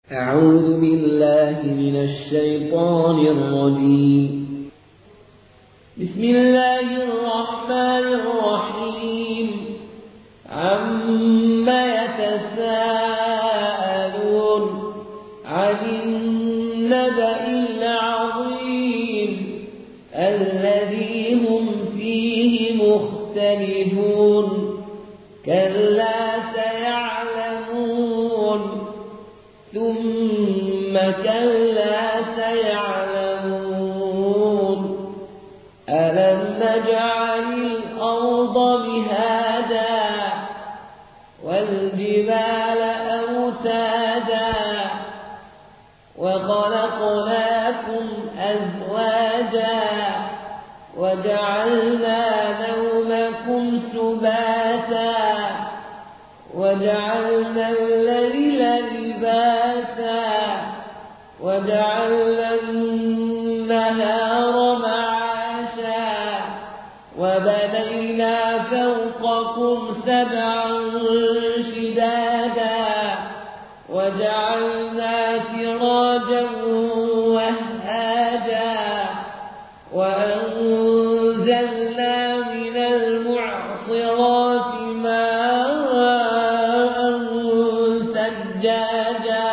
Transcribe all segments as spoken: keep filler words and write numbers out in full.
أعوذ بالله من الشيطان الرجيم. بسم الله الرحمن الرحيم. عما يتساءلون عن النبأ العظيم الذي هم فيه مختلفون كلا سيعلمون ثم كلا سيعلمون ألم نجعل الأرض مهادا والجبال أوتادا وخلقناكم أزواجا وجعلنا نومكم سباتا وجعلنا الليل لباسا وجعلنا النهار معاشا وبنينا فوقكم سبعا شدادا وجعلنا سراجا وهاجا وأنزلنا من المعصرات ماء ثجاجا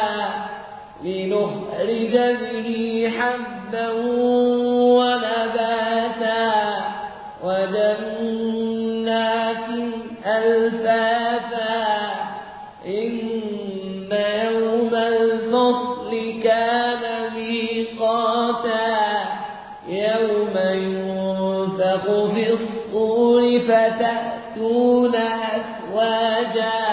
لنخرج به حبا ونباتا وجنات ألفافا إن يوم الفصل كان ميقاتا يوم ينفخ في الصور فتأتون أفواجا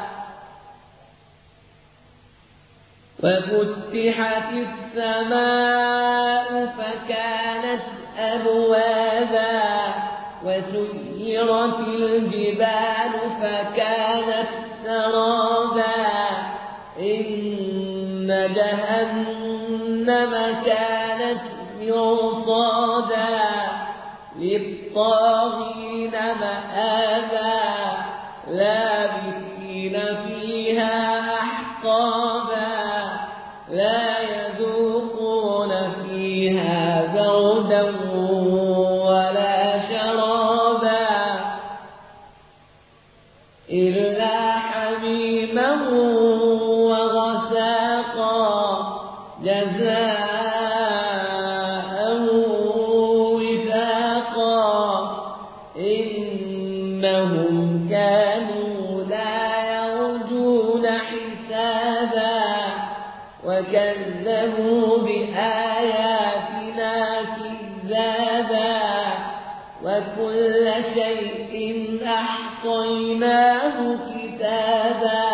وفتحت السماء فكانت أبوابا وسيرت الجبال فكانت سرابا إن جهنم كانت مرصادا للطاغين مآبا لابثين فيها أحقابا لا يذوقون فيها بردا ولا شرابا إلا حميما وغساقا جزاء وفاقا إنهم كانوا لا يرجون حسابا وكذبوا بآياتنا كذابا وكل شيء أحصيناه كتابا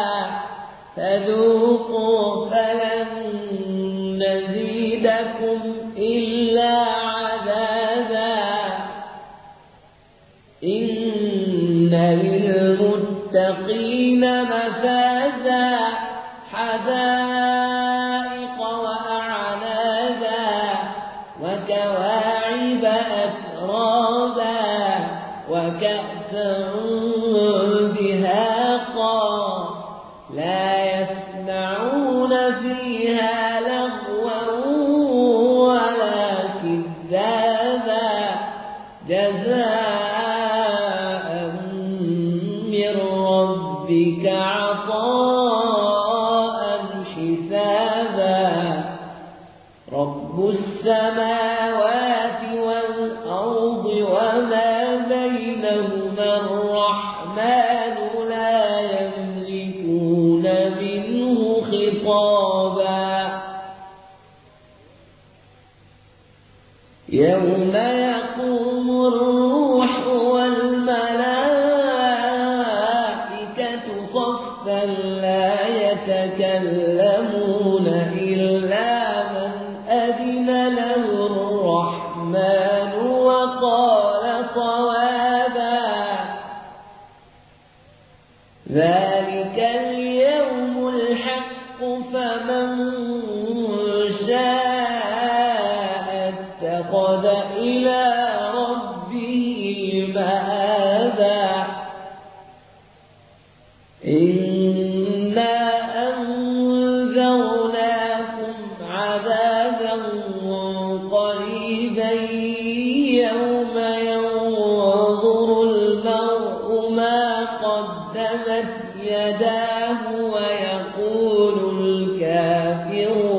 فذوقوا فلن نزيدكم إلا عذابا إن للمتقين مفازا حدائق وأعنابا وكواعب أترابا وكأسا دهاقا لا يسمعون فيها لغوا ولا كذابا جزاء من ربك عطاء حسابا رب السماوات والأرض وما بينهما الرحمن لا يملكون منه خطابا يوم يقوم الروح والملائكة صفا لا يتكلمون إلا من أذن له الرحمن وقال صوابا ذلك اليوم الحق فمن شاء اتخذ إلى ربه مآبا إنا أنذرنا يوم ينظر المرء ما قدمت يداه ويقول الكافر